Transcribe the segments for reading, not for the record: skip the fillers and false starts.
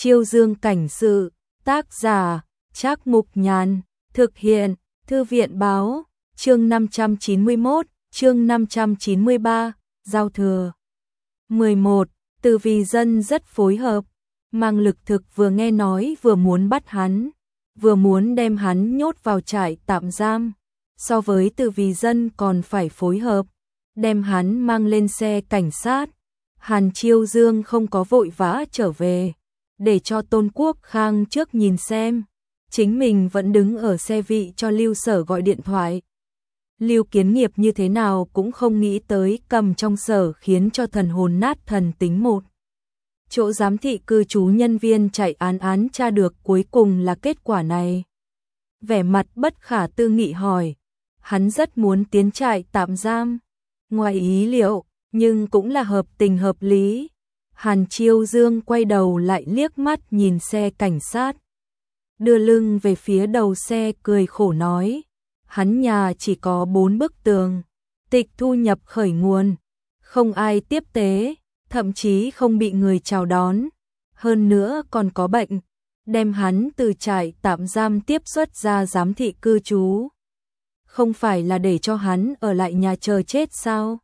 Chiêu Dương cảnh sự, tác giả, Trác Mục Nhàn, thực hiện, Thư viện báo, chương 591, chương 593, giao thừa. 11. Từ vì dân rất phối hợp, Mang Lực Thực vừa nghe nói vừa muốn bắt hắn, vừa muốn đem hắn nhốt vào trại tạm giam, so với Từ vì dân còn phải phối hợp, đem hắn mang lên xe cảnh sát. Hàn Chiêu Dương không có vội vã trở về, để cho Tôn Quốc Khang trước nhìn xem. Chính mình vẫn đứng ở xe vị cho Lưu Sở gọi điện thoại. Lưu Kiến Nghiệp như thế nào cũng không nghĩ tới cầm trong sở khiến cho thần hồn nát thần tính một. Chỗ giám thị cư trú nhân viên chạy án tra được cuối cùng là kết quả này. Vẻ mặt bất khả tư nghị hỏi, hắn rất muốn tiến trại tạm giam. Ngoài ý liệu, nhưng cũng là hợp tình hợp lý. Hàn Chiêu Dương quay đầu lại liếc mắt nhìn xe cảnh sát, đưa lưng về phía đầu xe cười khổ nói, hắn nhà chỉ có 4 bức tường, tịch thu nhập khởi nguồn, không ai tiếp tế, thậm chí không bị người chào đón, hơn nữa còn có bệnh, đem hắn từ trại tạm giam tiếp xuất ra giám thị cư trú. Không phải là để cho hắn ở lại nhà chờ chết sao?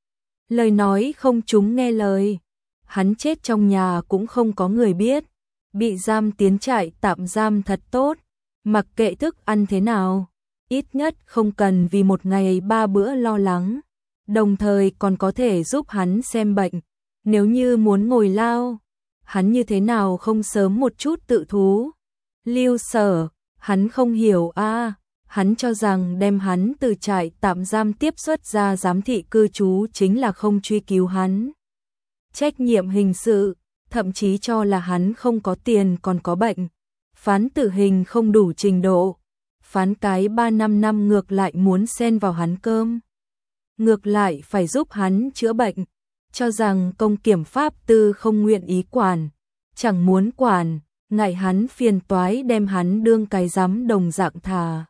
Lời nói không chúng nghe lời, hắn chết trong nhà cũng không có người biết, bị giam tiến trại tạm giam thật tốt, mặc kệ thức ăn thế nào, ít nhất không cần vì một ngày 3 bữa lo lắng, đồng thời còn có thể giúp hắn xem bệnh. Nếu như muốn ngồi lao, hắn như thế nào không sớm một chút tự thú? Lưu Sở, hắn không hiểu a, hắn cho rằng đem hắn từ trại tạm giam tiếp xuất ra giám thị cư trú chính là không truy cứu hắn trách nhiệm hình sự, thậm chí cho là hắn không có tiền còn có bệnh, phán tử hình không đủ trình độ, phán cái 3-5 năm ngược lại muốn xen vào hắn cơm, ngược lại phải giúp hắn chữa bệnh, cho rằng công kiểm pháp tư không nguyện ý quản, chẳng muốn quản, ngại hắn phiền toái đem hắn đương cái giám đồng dạng thà.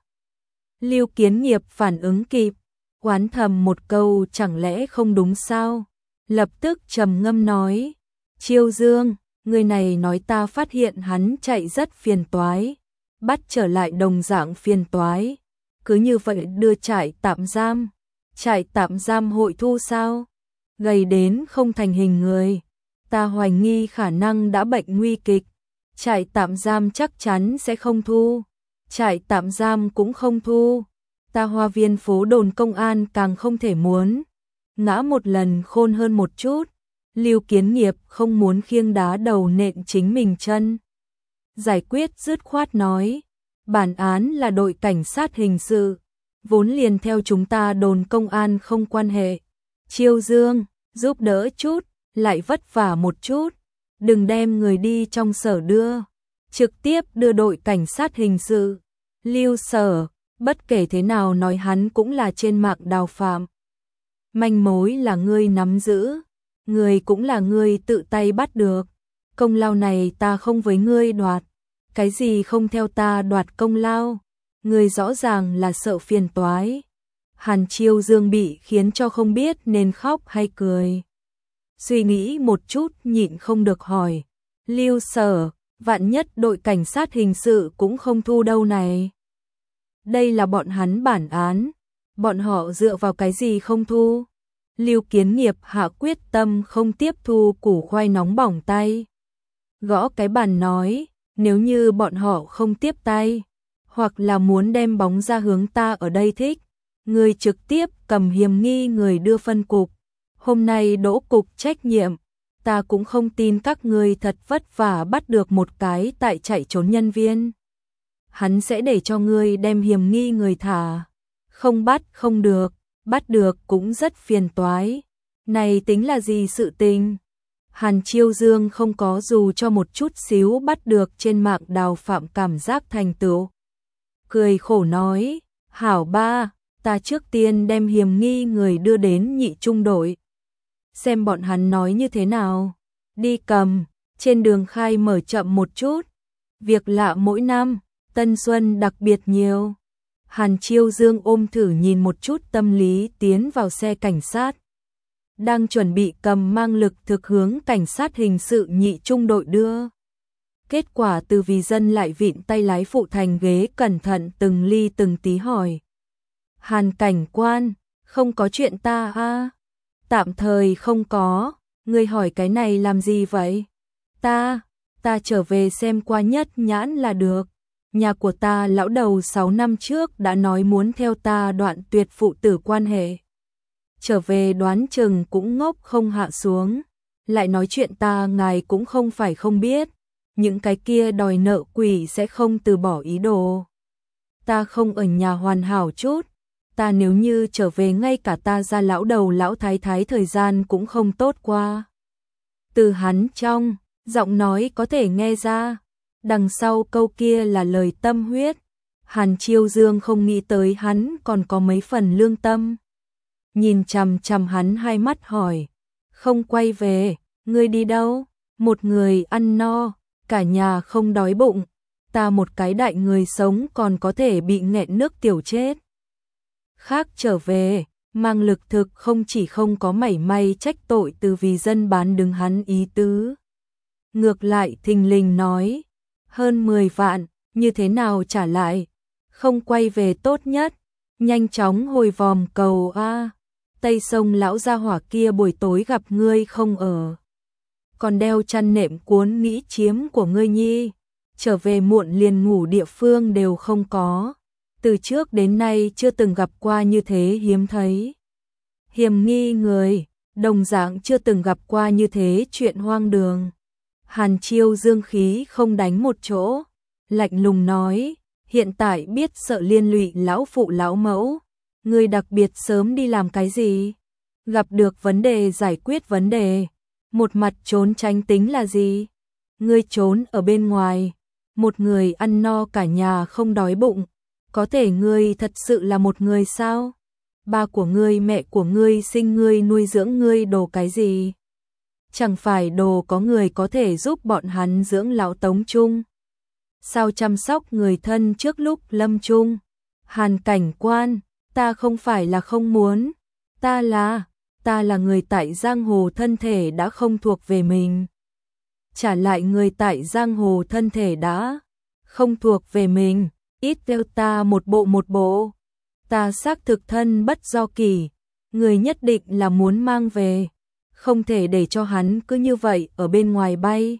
Lưu Kiến Nghiệp phản ứng kịp, oán thầm một câu chẳng lẽ không đúng sao? Lập tức trầm ngâm nói, Chiêu Dương, người này nói ta phát hiện hắn chạy rất phiền toái, bắt trở lại đồng dạng phiền toái, cứ như vậy đưa trại tạm giam hội thu sao? Gầy đến không thành hình người, ta hoài nghi khả năng đã bệnh nguy kịch, trại tạm giam chắc chắn sẽ không thu, trại tạm giam cũng không thu, ta Hoa Viên phố đồn công an càng không thể muốn. Ngã một lần khôn hơn một chút, Lưu Kiến Nghiệp không muốn khiêng đá đầu nện chính mình chân. Giải quyết dứt khoát nói, bản án là đội cảnh sát hình sự, vốn liền theo chúng ta đồn công an không quan hệ. Chiêu Dương, giúp đỡ chút, lại vất vả một chút, đừng đem người đi trong sở đưa, trực tiếp đưa đội cảnh sát hình sự. Lưu Sở, bất kể thế nào nói hắn cũng là trên mạng đào phạm. Manh mối là ngươi nắm giữ, người cũng là ngươi tự tay bắt được, công lao này ta không với ngươi đoạt, cái gì không theo ta đoạt công lao, ngươi rõ ràng là sợ phiền toái. Hàn Chiêu Dương bị khiến cho không biết nên khóc hay cười. Suy nghĩ một chút nhịn không được hỏi, Lưu Sở, vạn nhất đội cảnh sát hình sự cũng không thu đâu này. Đây là bọn hắn bản án, bọn họ dựa vào cái gì không thu? Lưu Kiến Nghiệp hạ quyết tâm không tiếp thu củ khoai nóng bỏng tay. Gõ cái bàn nói, nếu như bọn họ không tiếp tay, hoặc là muốn đem bóng ra hướng ta ở đây thích, người trực tiếp cầm hiểm nghi người đưa phân cục. Hôm nay đỗ cục trách nhiệm, ta cũng không tin các người thật vất vả bắt được một cái tại chạy trốn nhân viên. Hắn sẽ để cho ngươi đem hiểm nghi người thả. Không bắt không được, bắt được cũng rất phiền toái. Này tính là gì sự tình? Hàn Chiêu Dương không có dù cho một chút xíu bắt được trên mạng đào phạm cảm giác thành tựu. Cười khổ nói, hảo ba, ta trước tiên đem hiểm nghi người đưa đến nhị trung đội. Xem bọn hắn nói như thế nào. Đi cầm, trên đường khai mở chậm một chút. Việc lạ mỗi năm, Tân Xuân đặc biệt nhiều. Hàn Chiêu Dương ôm thử nhìn một chút tâm lý tiến vào xe cảnh sát. Đang chuẩn bị cầm Mang Lực Thực hướng cảnh sát hình sự nhị trung đội đưa. Kết quả Từ Vì Dân lại vịn tay lái phụ thành ghế cẩn thận từng ly từng tí hỏi. Hàn cảnh quan, không có chuyện ta à? Tạm thời không có, ngươi hỏi cái này làm gì vậy? Ta trở về xem qua Nhất Nhãn là được. Nhà của ta lão đầu 6 năm trước đã nói muốn theo ta đoạn tuyệt phụ tử quan hệ. Trở về đoán chừng cũng ngốc không hạ xuống. Lại nói chuyện ta ngài cũng không phải không biết. Những cái kia đòi nợ quỷ sẽ không từ bỏ ý đồ. Ta không ở nhà hoàn hảo chút. Ta nếu như trở về ngay cả ta ra lão đầu lão thái thái thời gian cũng không tốt qua. Từ hắn trong giọng nói có thể nghe ra, đằng sau câu kia là lời tâm huyết. Hàn Chiêu Dương không nghĩ tới hắn còn có mấy phần lương tâm. Nhìn chằm chằm hắn hai mắt hỏi, không quay về, ngươi đi đâu? Một người ăn no, cả nhà không đói bụng, ta một cái đại người sống còn có thể bị nghẹn nước tiểu chết. Khác trở về, mang lực thực không chỉ không có mảy may trách tội Từ Vì Dân bán đứng hắn ý tứ. Ngược lại thình lình nói, hơn 10 vạn, như thế nào trả lại? Không quay về tốt nhất, nhanh chóng hồi vòm cầu a. Tây sông lão gia hỏa kia buổi tối gặp ngươi không ở. Còn đeo chăn nệm cuốn nghĩ chiếm của ngươi nhi, trở về muộn liền ngủ địa phương đều không có. Từ trước đến nay chưa từng gặp qua như thế hiếm thấy. Hiểm nghi người, đồng dạng chưa từng gặp qua như thế chuyện hoang đường. Hàn Chiêu Dương khí không đánh một chỗ, lạnh lùng nói, hiện tại biết sợ liên lụy lão phụ lão mẫu, ngươi đặc biệt sớm đi làm cái gì? Gặp được vấn đề giải quyết vấn đề, một mặt trốn tránh tính là gì? Ngươi trốn ở bên ngoài, một người ăn no cả nhà không đói bụng, có thể ngươi thật sự là một người sao? Ba của ngươi mẹ của ngươi sinh ngươi nuôi dưỡng ngươi đồ cái gì? Chẳng phải đồ có người có thể giúp bọn hắn dưỡng lão tống chung? Sao chăm sóc người thân trước lúc lâm chung? Hàn cảnh quan, ta không phải là không muốn, ta là người tại giang hồ thân thể đã không thuộc về mình. Trả lại người tại giang hồ thân thể đã không thuộc về mình, ít theo ta một bộ. Ta xác thực thân bất do kỳ, người nhất định là muốn mang về, không thể để cho hắn cứ như vậy ở bên ngoài bay.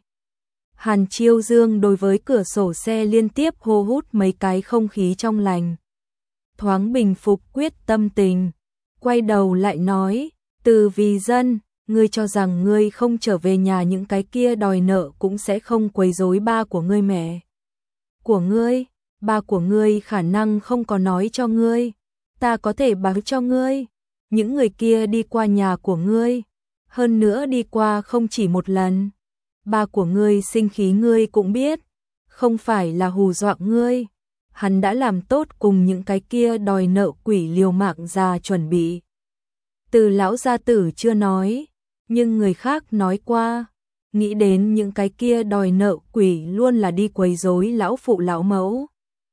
Hàn Chiêu Dương đối với cửa sổ xe liên tiếp hô hút mấy cái không khí trong lành. Thoáng bình phục quyết tâm tình, quay đầu lại nói, Từ Vì Dân, ngươi cho rằng ngươi không trở về nhà những cái kia đòi nợ cũng sẽ không quấy rối ba của ngươi mẹ của ngươi, ba của ngươi khả năng không có nói cho ngươi, ta có thể báo cho ngươi, những người kia đi qua nhà của ngươi, hơn nữa đi qua không chỉ một lần. Ba của ngươi sinh khí ngươi cũng biết, không phải là hù dọa ngươi, hắn đã làm tốt cùng những cái kia đòi nợ quỷ liều mạng ra chuẩn bị. Từ lão gia tử chưa nói, nhưng người khác nói qua, nghĩ đến những cái kia đòi nợ quỷ luôn là đi quấy rối lão phụ lão mẫu.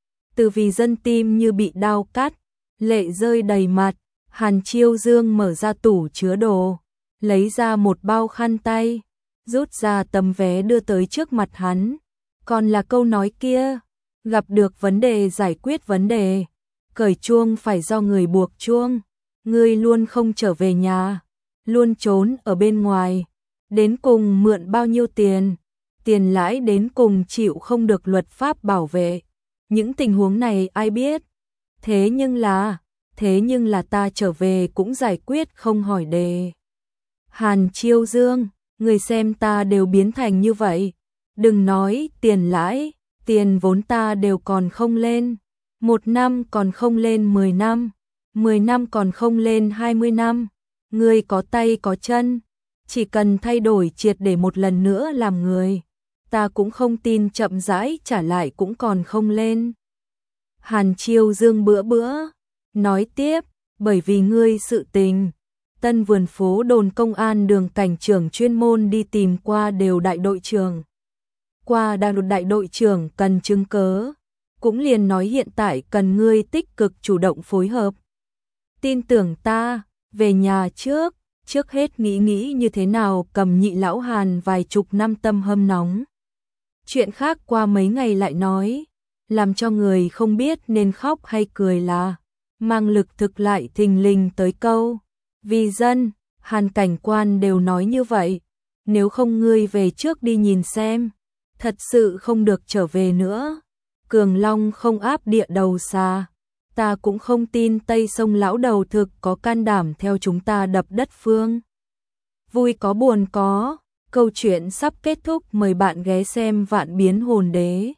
Từ Vì Dân tim như bị đao cắt, lệ rơi đầy mặt. Hàn Chiêu Dương mở ra tủ chứa đồ, lấy ra một bao khăn tay, rút ra tấm vé đưa tới trước mặt hắn. Còn là câu nói kia, gặp được vấn đề giải quyết vấn đề, cởi chuông phải do người buộc chuông. Ngươi luôn không trở về nhà, luôn trốn ở bên ngoài, đến cùng mượn bao nhiêu tiền, tiền lãi đến cùng chịu không được luật pháp bảo vệ. Những tình huống này ai biết, thế nhưng là ta trở về cũng giải quyết không hỏi đề. Hàn Chiêu Dương, người xem ta đều biến thành như vậy, đừng nói tiền lãi, tiền vốn ta đều còn không lên, 1 năm còn không lên 10 năm, 10 năm còn không lên 20 năm, ngươi có tay có chân, chỉ cần thay đổi triệt để một lần nữa làm người, ta cũng không tin chậm rãi trả lại cũng còn không lên. Hàn Chiêu Dương bữa nói tiếp, bởi vì ngươi sự tình, Tân Vườn phố đồn công an đường cảnh trưởng chuyên môn đi tìm qua đều đại đội trưởng. Qua đại đội trưởng cần chứng cớ, cũng liền nói hiện tại cần ngươi tích cực chủ động phối hợp. Tin tưởng ta, về nhà trước hết nghĩ như thế nào cầm nhị lão Hàn vài chục năm tâm hâm nóng. Chuyện khác qua mấy ngày lại nói, làm cho người không biết nên khóc hay cười là, mang lực thực lại thình lình tới câu. Vì dân, Hàn cảnh quan đều nói như vậy, nếu không ngươi về trước đi nhìn xem, thật sự không được trở về nữa. Cường Long không áp địa đầu xa, ta cũng không tin Tây Sông lão đầu thực có can đảm theo chúng ta đập đất Phương. Vui có buồn có, câu chuyện sắp kết thúc, mời bạn ghé xem Vạn Biến Hồn Đế.